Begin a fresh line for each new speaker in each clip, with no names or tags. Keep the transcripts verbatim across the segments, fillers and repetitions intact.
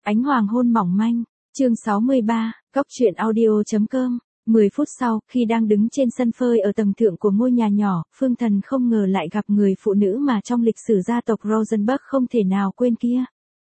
Ánh hoàng hôn mỏng manh, chương sáu mươi ba, Cóc truyện audio chấm com. mười phút sau, khi đang đứng trên sân phơi ở tầng thượng của ngôi nhà nhỏ, Phương Thần không ngờ lại gặp người phụ nữ mà trong lịch sử gia tộc Rosenberg không thể nào quên kia.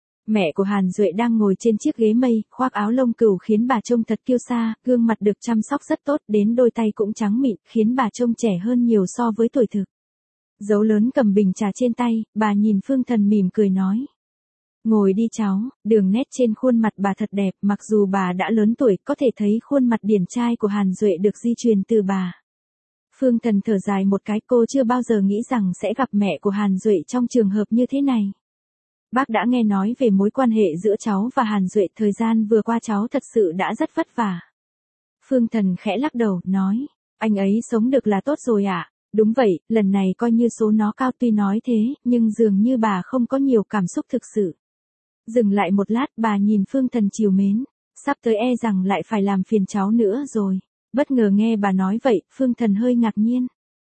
Mẹ của Hàn Duệ đang ngồi trên chiếc ghế mây, khoác áo lông cừu khiến bà trông thật kiêu sa, gương mặt được chăm sóc rất tốt, đến đôi tay cũng trắng mịn, khiến bà trông trẻ hơn nhiều so với tuổi thực. Dấu lớn cầm bình trà trên tay, bà nhìn Phương Thần mỉm cười nói. Ngồi đi cháu, đường nét trên khuôn mặt bà thật đẹp, mặc dù bà đã lớn tuổi, có thể thấy khuôn mặt điển trai của Hàn Duệ được di truyền từ bà. Phương Thần thở dài một cái, cô chưa bao giờ nghĩ rằng sẽ gặp mẹ của Hàn Duệ trong trường hợp như thế này. Bác đã nghe nói về mối quan hệ giữa cháu và Hàn Duệ, thời gian vừa qua cháu thật sự đã rất vất vả. Phương Thần khẽ lắc đầu, nói, anh ấy sống được là tốt rồi ạ. À? Đúng vậy, lần này coi như số nó cao, tuy nói thế, nhưng dường như bà không có nhiều cảm xúc thực sự. Dừng lại một lát, bà nhìn Phương Thần trìu mến, sắp tới e rằng lại phải làm phiền cháu nữa rồi. Bất ngờ nghe bà nói vậy, Phương Thần hơi ngạc nhiên.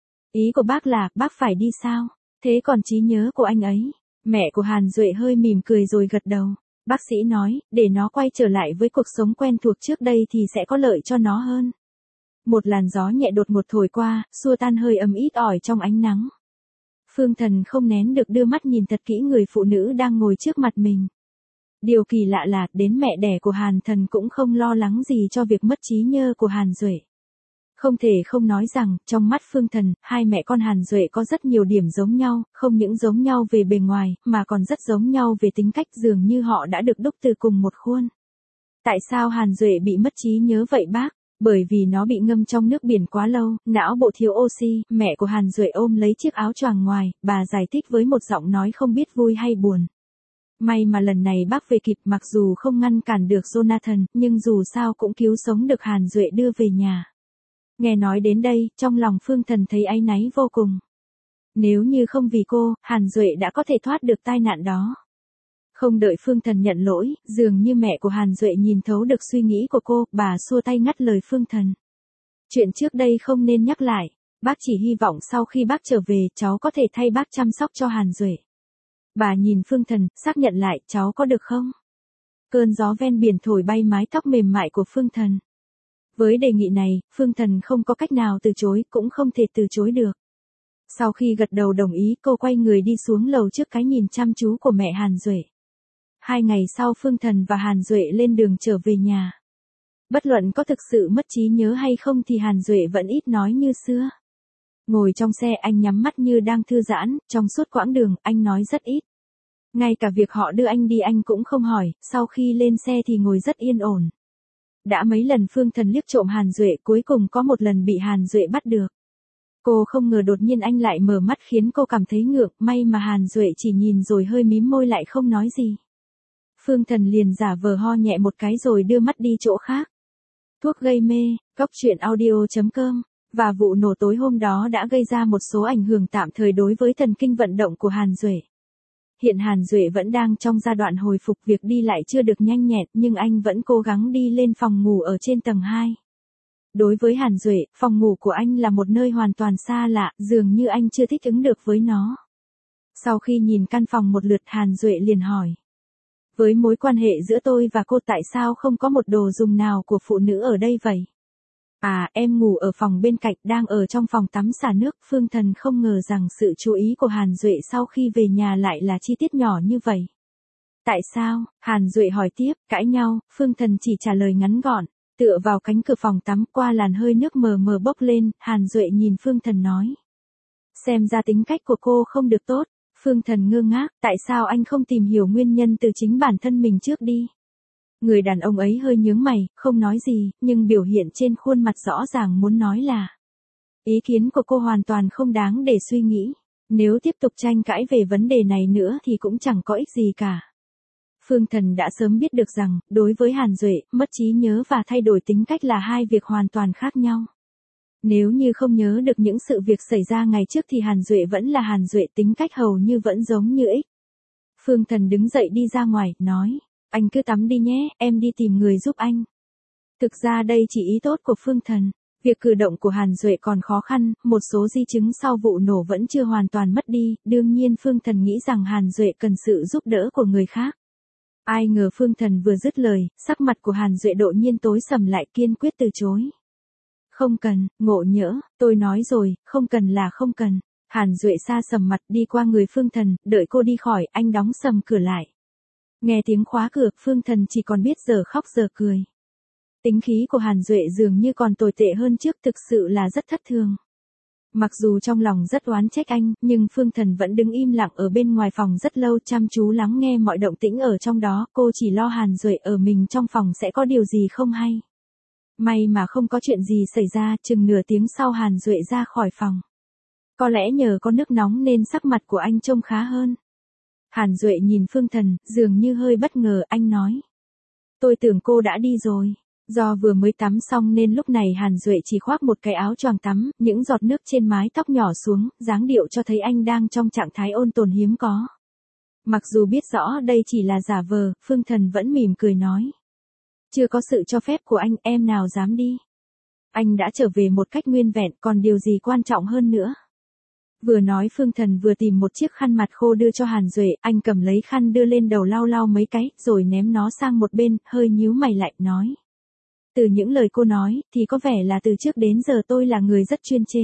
Ý của bác là, bác phải đi sao? Thế còn trí nhớ của anh ấy? Mẹ của Hàn Duệ hơi mỉm cười rồi gật đầu. Bác sĩ nói, để nó quay trở lại với cuộc sống quen thuộc trước đây thì sẽ có lợi cho nó hơn. Một làn gió nhẹ đột ngột thổi qua, xua tan hơi ấm ít ỏi trong ánh nắng. Phương Thần không nén được đưa mắt nhìn thật kỹ người phụ nữ đang ngồi trước mặt mình. Điều kỳ lạ là, đến mẹ đẻ của Hàn Thần cũng không lo lắng gì cho việc mất trí nhớ của Hàn Duệ. Không thể không nói rằng, trong mắt Phương Thần, hai mẹ con Hàn Duệ có rất nhiều điểm giống nhau, không những giống nhau về bề ngoài, mà còn rất giống nhau về tính cách, dường như họ đã được đúc từ cùng một khuôn. Tại sao Hàn Duệ bị mất trí nhớ vậy bác? Bởi vì nó bị ngâm trong nước biển quá lâu, não bộ thiếu oxy. Mẹ của Hàn Duệ ôm lấy chiếc áo choàng ngoài, bà giải thích với một giọng nói không biết vui hay buồn. May mà lần này bác về kịp, mặc dù không ngăn cản được Jonathan, nhưng dù sao cũng cứu sống được Hàn Duệ đưa về nhà. Nghe nói đến đây, trong lòng Phương Thần thấy áy náy vô cùng. Nếu như không vì cô, Hàn Duệ đã có thể thoát được tai nạn đó. Không đợi Phương Thần nhận lỗi, dường như mẹ của Hàn Duệ nhìn thấu được suy nghĩ của cô, bà xua tay ngắt lời Phương Thần. Chuyện trước đây không nên nhắc lại, bác chỉ hy vọng sau khi bác trở về, cháu có thể thay bác chăm sóc cho Hàn Duệ. Bà nhìn Phương Thần, xác nhận lại, cháu có được không? Cơn gió ven biển thổi bay mái tóc mềm mại của Phương Thần. Với đề nghị này, Phương Thần không có cách nào từ chối, cũng không thể từ chối được. Sau khi gật đầu đồng ý, cô quay người đi xuống lầu trước cái nhìn chăm chú của mẹ Hàn Duệ. Hai ngày sau Phương Thần và Hàn Duệ lên đường trở về nhà. Bất luận có thực sự mất trí nhớ hay không thì Hàn Duệ vẫn ít nói như xưa. Ngồi trong xe anh nhắm mắt như đang thư giãn, trong suốt quãng đường, anh nói rất ít. Ngay cả việc họ đưa anh đi anh cũng không hỏi, sau khi lên xe thì ngồi rất yên ổn. Đã mấy lần Phương Thần liếc trộm Hàn Duệ, cuối cùng có một lần bị Hàn Duệ bắt được. Cô không ngờ đột nhiên anh lại mở mắt khiến cô cảm thấy ngượng, may mà Hàn Duệ chỉ nhìn rồi hơi mím môi lại không nói gì. Phương Thần liền giả vờ ho nhẹ một cái rồi đưa mắt đi chỗ khác. Thuốc gây mê, Cóc truyện audio chấm com. Và vụ nổ tối hôm đó đã gây ra một số ảnh hưởng tạm thời đối với thần kinh vận động của Hàn Duệ. Hiện Hàn Duệ vẫn đang trong giai đoạn hồi phục, việc đi lại chưa được nhanh nhẹn, nhưng anh vẫn cố gắng đi lên phòng ngủ ở trên tầng hai. Đối với Hàn Duệ, phòng ngủ của anh là một nơi hoàn toàn xa lạ, dường như anh chưa thích ứng được với nó. Sau khi nhìn căn phòng một lượt, Hàn Duệ liền hỏi. Với mối quan hệ giữa tôi và cô, tại sao không có một đồ dùng nào của phụ nữ ở đây vậy? À, em ngủ ở phòng bên cạnh, đang ở trong phòng tắm xả nước. Phương Thần không ngờ rằng sự chú ý của Hàn Duệ sau khi về nhà lại là chi tiết nhỏ như vậy. Tại sao? Hàn Duệ hỏi tiếp, cãi nhau. Phương Thần chỉ trả lời ngắn gọn, tựa vào cánh cửa phòng tắm, qua làn hơi nước mờ mờ bốc lên. Hàn Duệ nhìn Phương Thần nói. Xem ra tính cách của cô không được tốt. Phương Thần ngơ ngác, tại sao anh không tìm hiểu nguyên nhân từ chính bản thân mình trước đi? Người đàn ông ấy hơi nhướng mày, không nói gì, nhưng biểu hiện trên khuôn mặt rõ ràng muốn nói là ý kiến của cô hoàn toàn không đáng để suy nghĩ. Nếu tiếp tục tranh cãi về vấn đề này nữa thì cũng chẳng có ích gì cả. Phương Thần đã sớm biết được rằng, đối với Hàn Duệ, mất trí nhớ và thay đổi tính cách là hai việc hoàn toàn khác nhau. Nếu như không nhớ được những sự việc xảy ra ngày trước thì Hàn Duệ vẫn là Hàn Duệ, tính cách hầu như vẫn giống như ích. Phương Thần đứng dậy đi ra ngoài, nói. Anh cứ tắm đi nhé, em đi tìm người giúp anh. Thực ra đây chỉ ý tốt của Phương Thần. Việc cử động của Hàn Duệ còn khó khăn, một số di chứng sau vụ nổ vẫn chưa hoàn toàn mất đi, đương nhiên Phương Thần nghĩ rằng Hàn Duệ cần sự giúp đỡ của người khác. Ai ngờ Phương Thần vừa dứt lời, sắc mặt của Hàn Duệ đột nhiên tối sầm lại, kiên quyết từ chối. Không cần, ngộ nhỡ, tôi nói rồi, không cần là không cần. Hàn Duệ xa sầm mặt đi qua người Phương Thần, đợi cô đi khỏi, anh đóng sầm cửa lại. Nghe tiếng khóa cửa, Phương Thần chỉ còn biết giờ khóc giờ cười. Tính khí của Hàn Duệ dường như còn tồi tệ hơn trước, thực sự là rất thất thường. Mặc dù trong lòng rất oán trách anh, nhưng Phương Thần vẫn đứng im lặng ở bên ngoài phòng rất lâu, chăm chú lắng nghe mọi động tĩnh ở trong đó, cô chỉ lo Hàn Duệ ở mình trong phòng sẽ có điều gì không hay. May mà không có chuyện gì xảy ra, chừng nửa tiếng sau Hàn Duệ ra khỏi phòng. Có lẽ nhờ có nước nóng nên sắc mặt của anh trông khá hơn. Hàn Duệ nhìn Phương Thần, dường như hơi bất ngờ, anh nói. Tôi tưởng cô đã đi rồi. Do vừa mới tắm xong nên lúc này Hàn Duệ chỉ khoác một cái áo choàng tắm, những giọt nước trên mái tóc nhỏ xuống, dáng điệu cho thấy anh đang trong trạng thái ôn tồn hiếm có. Mặc dù biết rõ đây chỉ là giả vờ, Phương Thần vẫn mỉm cười nói. Chưa có sự cho phép của anh, em nào dám đi. Anh đã trở về một cách nguyên vẹn, còn điều gì quan trọng hơn nữa. Vừa nói Phương Thần vừa tìm một chiếc khăn mặt khô đưa cho Hàn Duệ, anh cầm lấy khăn đưa lên đầu lau lau mấy cái, rồi ném nó sang một bên, hơi nhíu mày lại, nói. Từ những lời cô nói, thì có vẻ là từ trước đến giờ tôi là người rất chuyên chế.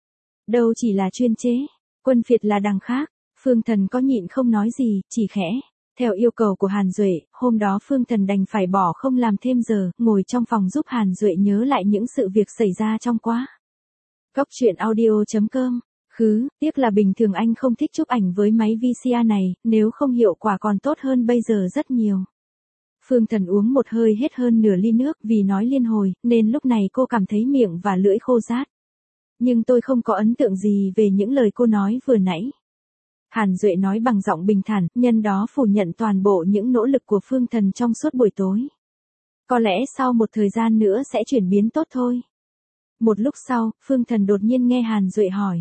Đâu chỉ là chuyên chế, quân phiệt là đằng khác. Phương Thần có nhịn không nói gì, chỉ khẽ. Theo yêu cầu của Hàn Duệ, hôm đó Phương Thần đành phải bỏ không làm thêm giờ, ngồi trong phòng giúp Hàn Duệ nhớ lại những sự việc xảy ra trong quá. Cóc truyện audio chấm com. Khứ, tiếc là bình thường anh không thích chụp ảnh với máy vê xê a này, nếu không hiệu quả còn tốt hơn bây giờ rất nhiều. Phương Thần uống một hơi hết hơn nửa ly nước, vì nói liên hồi, nên lúc này cô cảm thấy miệng và lưỡi khô rát. Nhưng tôi không có ấn tượng gì về những lời cô nói vừa nãy. Hàn Duệ nói bằng giọng bình thản, nhân đó phủ nhận toàn bộ những nỗ lực của Phương Thần trong suốt buổi tối. Có lẽ sau một thời gian nữa sẽ chuyển biến tốt thôi. Một lúc sau, Phương Thần đột nhiên nghe Hàn Duệ hỏi.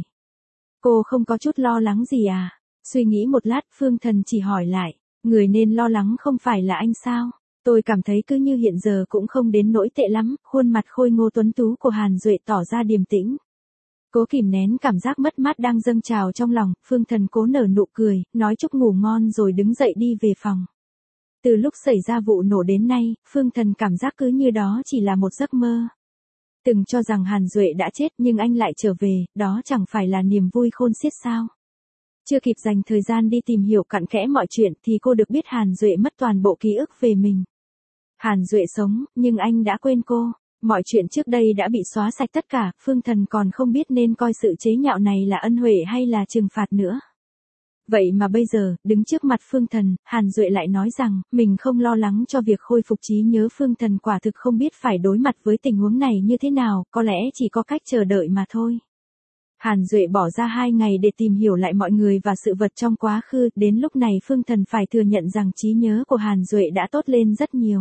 Cô không có chút lo lắng gì à? Suy nghĩ một lát, Phương Thần chỉ hỏi lại. Người nên lo lắng không phải là anh sao? Tôi cảm thấy cứ như hiện giờ cũng không đến nỗi tệ lắm. Khuôn mặt khôi ngô tuấn tú của Hàn Duệ tỏ ra điềm tĩnh. Cố kìm nén cảm giác mất mát đang dâng trào trong lòng, Phương Thần cố nở nụ cười, nói chúc ngủ ngon rồi đứng dậy đi về phòng. Từ lúc xảy ra vụ nổ đến nay, Phương Thần cảm giác cứ như đó chỉ là một giấc mơ. Từng cho rằng Hàn Duệ đã chết nhưng anh lại trở về, đó chẳng phải là niềm vui khôn xiết sao. Chưa kịp dành thời gian đi tìm hiểu cặn kẽ mọi chuyện thì cô được biết Hàn Duệ mất toàn bộ ký ức về mình. Hàn Duệ sống, nhưng anh đã quên cô. Mọi chuyện trước đây đã bị xóa sạch tất cả, Phương Thần còn không biết nên coi sự chế nhạo này là ân huệ hay là trừng phạt nữa. Vậy mà bây giờ, đứng trước mặt Phương Thần, Hàn Duệ lại nói rằng, mình không lo lắng cho việc khôi phục trí nhớ. Phương Thần quả thực không biết phải đối mặt với tình huống này như thế nào, có lẽ chỉ có cách chờ đợi mà thôi. Hàn Duệ bỏ ra hai ngày để tìm hiểu lại mọi người và sự vật trong quá khứ, đến lúc này Phương Thần phải thừa nhận rằng trí nhớ của Hàn Duệ đã tốt lên rất nhiều.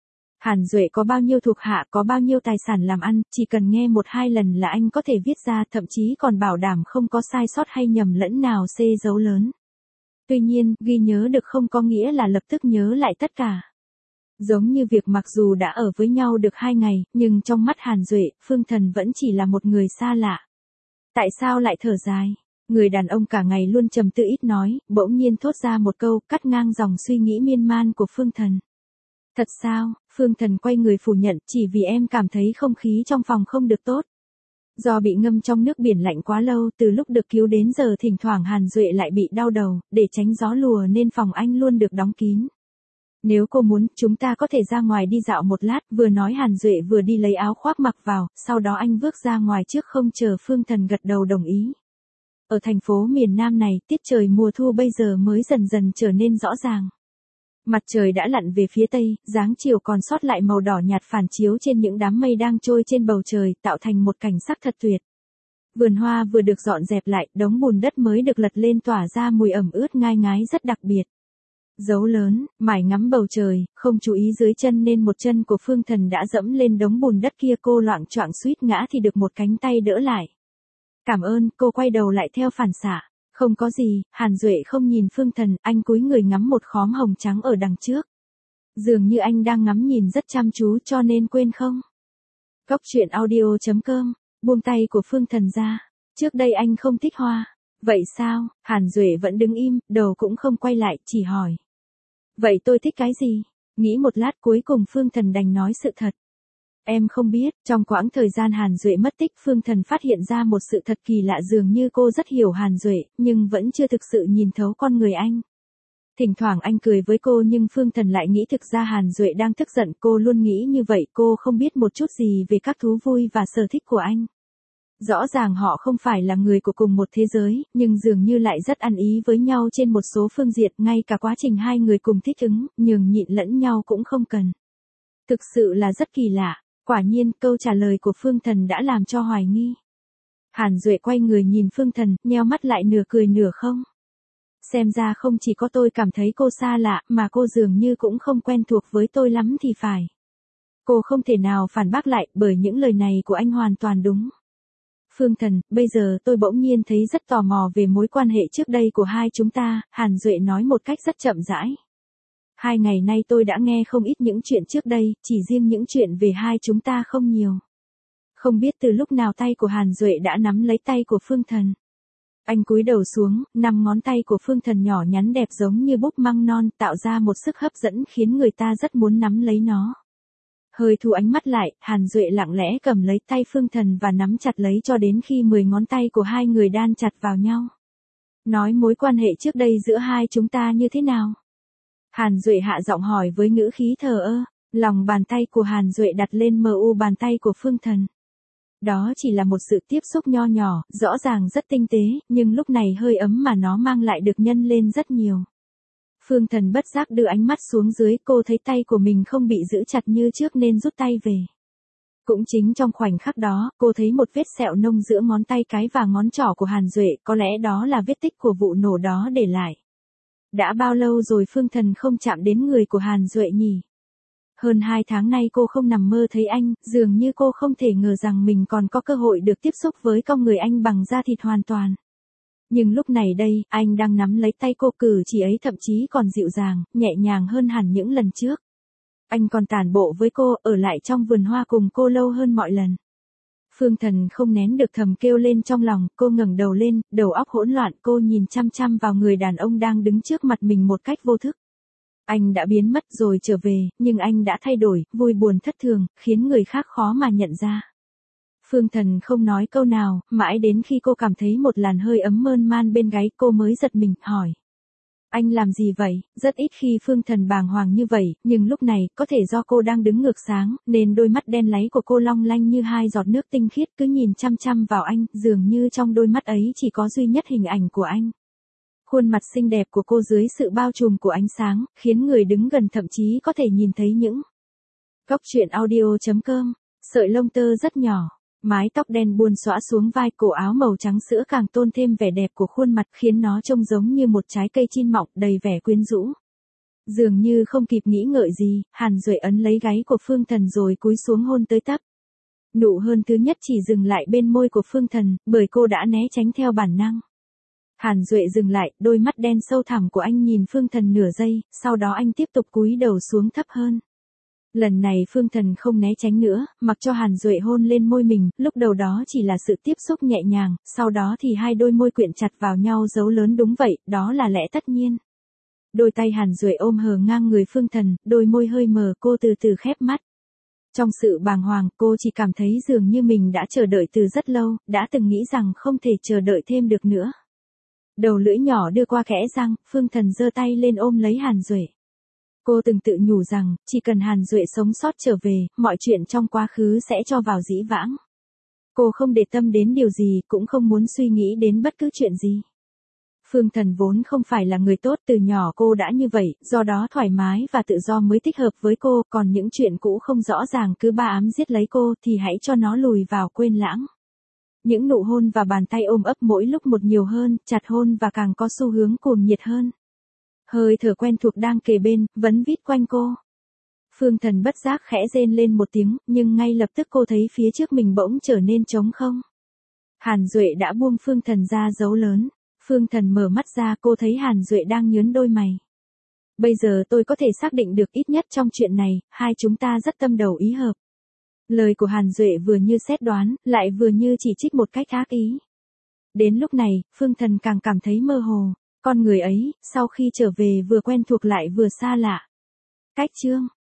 Hàn Duệ có bao nhiêu thuộc hạ, có bao nhiêu tài sản làm ăn, chỉ cần nghe một hai lần là anh có thể viết ra, thậm chí còn bảo đảm không có sai sót hay nhầm lẫn nào xê dấu lớn. Tuy nhiên, ghi nhớ được không có nghĩa là lập tức nhớ lại tất cả. Giống như việc mặc dù đã ở với nhau được hai ngày, nhưng trong mắt Hàn Duệ, Phương Thần vẫn chỉ là một người xa lạ. Tại sao lại thở dài? Người đàn ông cả ngày luôn trầm tư ít nói, bỗng nhiên thốt ra một câu, cắt ngang dòng suy nghĩ miên man của Phương Thần. Thật sao? Phương Thần quay người phủ nhận, chỉ vì em cảm thấy không khí trong phòng không được tốt. Do bị ngâm trong nước biển lạnh quá lâu, từ lúc được cứu đến giờ thỉnh thoảng Hàn Duệ lại bị đau đầu, để tránh gió lùa nên phòng anh luôn được đóng kín. Nếu cô muốn, chúng ta có thể ra ngoài đi dạo một lát, vừa nói Hàn Duệ vừa đi lấy áo khoác mặc vào, sau đó anh bước ra ngoài trước không chờ Phương Thần gật đầu đồng ý. Ở thành phố miền Nam này, tiết trời mùa thu bây giờ mới dần dần trở nên rõ ràng. Mặt trời đã lặn về phía tây, dáng chiều còn sót lại màu đỏ nhạt phản chiếu trên những đám mây đang trôi trên bầu trời, tạo thành một cảnh sắc thật tuyệt. Vườn hoa vừa được dọn dẹp lại, đống bùn đất mới được lật lên tỏa ra mùi ẩm ướt ngai ngái rất đặc biệt. Dấu lớn, mải ngắm bầu trời, không chú ý dưới chân nên một chân của Phương Thần đã dẫm lên đống bùn đất kia, cô loạng choạng suýt ngã thì được một cánh tay đỡ lại. Cảm ơn, cô quay đầu lại theo phản xạ. Không có gì, Hàn Duệ không nhìn Phương Thần, anh cúi người ngắm một khóm hồng trắng ở đằng trước. Dường như anh đang ngắm nhìn rất chăm chú cho nên quên không. Cóc truyện audio chấm com, buông tay của Phương Thần ra. Trước đây anh không thích hoa. Vậy sao? Hàn Duệ vẫn đứng im, đầu cũng không quay lại, chỉ hỏi. Vậy tôi thích cái gì? Nghĩ một lát cuối cùng Phương Thần đành nói sự thật. Em không biết, trong quãng thời gian Hàn Duệ mất tích Phương Thần phát hiện ra một sự thật kỳ lạ dường như cô rất hiểu Hàn Duệ, nhưng vẫn chưa thực sự nhìn thấu con người anh. Thỉnh thoảng anh cười với cô nhưng Phương Thần lại nghĩ thực ra Hàn Duệ đang tức giận, cô luôn nghĩ như vậy, cô không biết một chút gì về các thú vui và sở thích của anh. Rõ ràng họ không phải là người của cùng một thế giới, nhưng dường như lại rất ăn ý với nhau trên một số phương diện, ngay cả quá trình hai người cùng thích ứng, nhường nhịn lẫn nhau cũng không cần. Thực sự là rất kỳ lạ, quả nhiên câu trả lời của Phương Thần đã làm cho hoài nghi. Hàn Duệ quay người nhìn Phương Thần, nheo mắt lại nửa cười nửa không. Xem ra không chỉ có tôi cảm thấy cô xa lạ, mà cô dường như cũng không quen thuộc với tôi lắm thì phải. Cô không thể nào phản bác lại, bởi những lời này của anh hoàn toàn đúng. Phương Thần, bây giờ tôi bỗng nhiên thấy rất tò mò về mối quan hệ trước đây của hai chúng ta, Hàn Duệ nói một cách rất chậm rãi. Hai ngày nay tôi đã nghe không ít những chuyện trước đây, chỉ riêng những chuyện về hai chúng ta không nhiều. Không biết từ lúc nào tay của Hàn Duệ đã nắm lấy tay của Phương Thần. Anh cúi đầu xuống, năm ngón tay của Phương Thần nhỏ nhắn đẹp giống như búp măng non, tạo ra một sức hấp dẫn khiến người ta rất muốn nắm lấy nó. Hơi thu ánh mắt lại, Hàn Duệ lặng lẽ cầm lấy tay Phương Thần và nắm chặt lấy cho đến khi mười ngón tay của hai người đan chặt vào nhau. Nói mối quan hệ trước đây giữa hai chúng ta như thế nào? Hàn Duệ hạ giọng hỏi với ngữ khí thờ ơ, lòng bàn tay của Hàn Duệ đặt lên mờ u bàn tay của Phương Thần. Đó chỉ là một sự tiếp xúc nho nhỏ, rõ ràng rất tinh tế, nhưng lúc này hơi ấm mà nó mang lại được nhân lên rất nhiều. Phương Thần bất giác đưa ánh mắt xuống dưới, cô thấy tay của mình không bị giữ chặt như trước nên rút tay về. Cũng chính trong khoảnh khắc đó, cô thấy một vết sẹo nông giữa ngón tay cái và ngón trỏ của Hàn Duệ, có lẽ đó là vết tích của vụ nổ đó để lại. Đã bao lâu rồi Phương Thần không chạm đến người của Hàn Duệ nhỉ? Hơn hai tháng nay cô không nằm mơ thấy anh, dường như cô không thể ngờ rằng mình còn có cơ hội được tiếp xúc với con người anh bằng da thịt hoàn toàn. Nhưng lúc này đây, anh đang nắm lấy tay cô, cử chỉ ấy thậm chí còn dịu dàng, nhẹ nhàng hơn hẳn những lần trước. Anh còn tản bộ với cô, ở lại trong vườn hoa cùng cô lâu hơn mọi lần. Phương Thần không nén được thầm kêu lên trong lòng, cô ngẩng đầu lên, đầu óc hỗn loạn, cô nhìn chăm chăm vào người đàn ông đang đứng trước mặt mình một cách vô thức. Anh đã biến mất rồi trở về, nhưng anh đã thay đổi, vui buồn thất thường, khiến người khác khó mà nhận ra. Phương Thần không nói câu nào, mãi đến khi cô cảm thấy một làn hơi ấm mơn man bên gáy cô mới giật mình, hỏi. Anh làm gì vậy? Rất ít khi Phương Thần bàng hoàng như vậy, nhưng lúc này, có thể do cô đang đứng ngược sáng, nên đôi mắt đen láy của cô long lanh như hai giọt nước tinh khiết cứ nhìn chăm chăm vào anh, dường như trong đôi mắt ấy chỉ có duy nhất hình ảnh của anh. Khuôn mặt xinh đẹp của cô dưới sự bao trùm của ánh sáng, khiến người đứng gần thậm chí có thể nhìn thấy những. Cóc truyện audio chấm com, sợi lông tơ rất nhỏ. Mái tóc đen buông xõa xuống vai, cổ áo màu trắng sữa càng tôn thêm vẻ đẹp của khuôn mặt khiến nó trông giống như một trái cây chín mọng đầy vẻ quyến rũ. Dường như không kịp nghĩ ngợi gì, Hàn Duệ ấn lấy gáy của Phương Thần rồi cúi xuống hôn tới tấp. Nụ hôn thứ nhất chỉ dừng lại bên môi của Phương Thần, bởi cô đã né tránh theo bản năng. Hàn Duệ dừng lại, đôi mắt đen sâu thẳm của anh nhìn Phương Thần nửa giây, sau đó anh tiếp tục cúi đầu xuống thấp hơn. Lần này Phương Thần không né tránh nữa, mặc cho Hàn Duệ hôn lên môi mình, lúc đầu đó chỉ là sự tiếp xúc nhẹ nhàng, sau đó thì hai đôi môi quyện chặt vào nhau dấu lớn, đúng vậy, đó là lẽ tất nhiên. Đôi tay Hàn Duệ ôm hờ ngang người Phương Thần, đôi môi hơi mờ, cô từ từ khép mắt. Trong sự bàng hoàng, cô chỉ cảm thấy dường như mình đã chờ đợi từ rất lâu, đã từng nghĩ rằng không thể chờ đợi thêm được nữa. Đầu lưỡi nhỏ đưa qua kẽ răng, Phương Thần giơ tay lên ôm lấy Hàn Duệ. Cô từng tự nhủ rằng, chỉ cần Hàn Duệ sống sót trở về, mọi chuyện trong quá khứ sẽ cho vào dĩ vãng. Cô không để tâm đến điều gì, cũng không muốn suy nghĩ đến bất cứ chuyện gì. Phương Thần vốn không phải là người tốt, từ nhỏ cô đã như vậy, do đó thoải mái và tự do mới thích hợp với cô, còn những chuyện cũ không rõ ràng cứ ba ám giết lấy cô thì hãy cho nó lùi vào quên lãng. Những nụ hôn và bàn tay ôm ấp mỗi lúc một nhiều hơn, chặt hôn và càng có xu hướng cuồng nhiệt hơn. Hơi thở quen thuộc đang kề bên, vấn vít quanh cô. Phương Thần bất giác khẽ rên lên một tiếng, nhưng ngay lập tức cô thấy phía trước mình bỗng trở nên trống không. Hàn Duệ đã buông Phương Thần ra dấu lớn. Phương Thần mở mắt ra, cô thấy Hàn Duệ đang nhướng đôi mày. Bây giờ tôi có thể xác định được ít nhất trong chuyện này, hai chúng ta rất tâm đầu ý hợp. Lời của Hàn Duệ vừa như xét đoán, lại vừa như chỉ trích một cách ác ý. Đến lúc này, Phương Thần càng cảm thấy mơ hồ. Con người ấy, sau khi trở về vừa quen thuộc lại vừa xa lạ. Cách chương